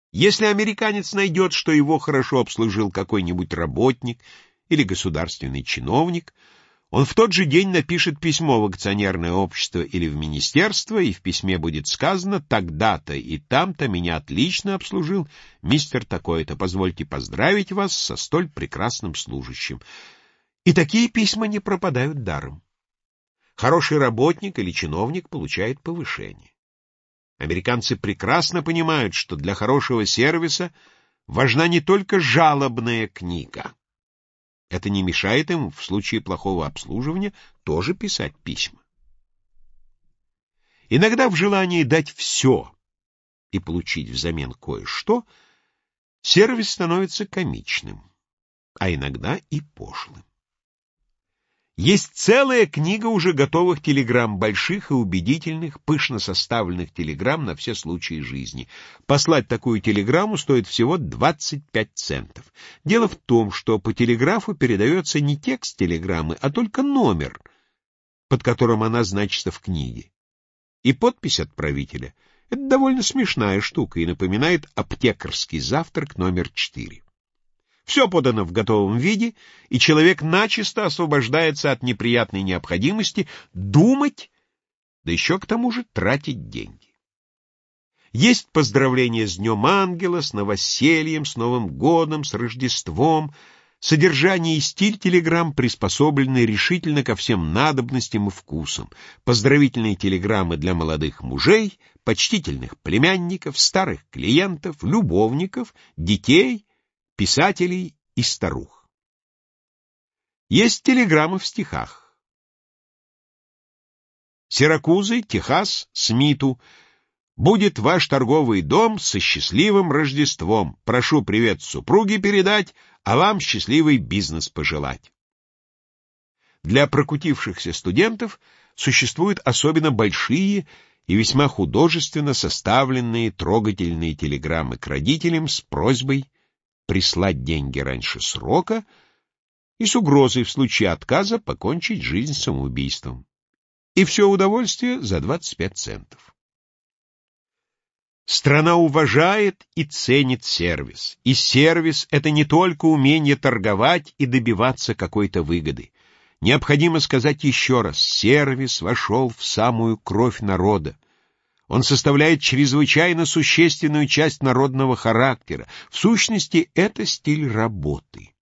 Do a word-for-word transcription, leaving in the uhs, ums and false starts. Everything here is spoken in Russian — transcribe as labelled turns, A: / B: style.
A: Если американец найдет, что его хорошо обслужил какой-нибудь работник или государственный чиновник, он в тот же день напишет письмо в акционерное общество или в министерство, и в письме будет сказано: «Тогда-то и там-то меня отлично обслужил мистер такой-то. Позвольте поздравить вас со столь прекрасным служащим». И такие письма не пропадают даром. Хороший работник или чиновник получает повышение. Американцы прекрасно понимают, что для хорошего сервиса важна не только жалобная книга. Это не мешает им в случае плохого обслуживания тоже писать письма. Иногда в желании дать все и получить взамен кое-что сервис становится комичным, а иногда и пошлым. Есть целая книга уже готовых телеграмм, больших и убедительных, пышно составленных телеграмм на все случаи жизни. Послать такую телеграмму стоит всего двадцать пять центов. Дело в том, что по телеграфу передается не текст телеграммы, а только номер, под которым она значится в книге. И подпись отправителя — это довольно смешная штука и напоминает аптекарский завтрак номер четыре. Все подано в готовом виде, и человек начисто освобождается от неприятной необходимости думать, да еще к тому же тратить деньги. Есть поздравления с Днем Ангела, с новосельем, с Новым годом, с Рождеством. Содержание и стиль телеграмм приспособлены решительно ко всем надобностям и вкусам. Поздравительные телеграммы для молодых мужей, почтительных племянников, старых клиентов, любовников, детей, писателей и старух. Есть телеграммы в стихах. Сиракузы, Техас, Смиту. Будет ваш торговый дом со счастливым Рождеством. Прошу привет супруге передать, а вам счастливый бизнес пожелать. Для прокутившихся студентов существуют особенно большие и весьма художественно составленные трогательные телеграммы к родителям с просьбой прислать деньги раньше срока и с угрозой в случае отказа покончить жизнь самоубийством. И все удовольствие за двадцать пять центов. Страна уважает и ценит сервис. И сервис — это не только умение торговать и добиваться какой-то выгоды. Необходимо сказать еще раз: сервис вошел в самую кровь народа. Он составляет чрезвычайно существенную часть народного характера. В сущности, это стиль работы.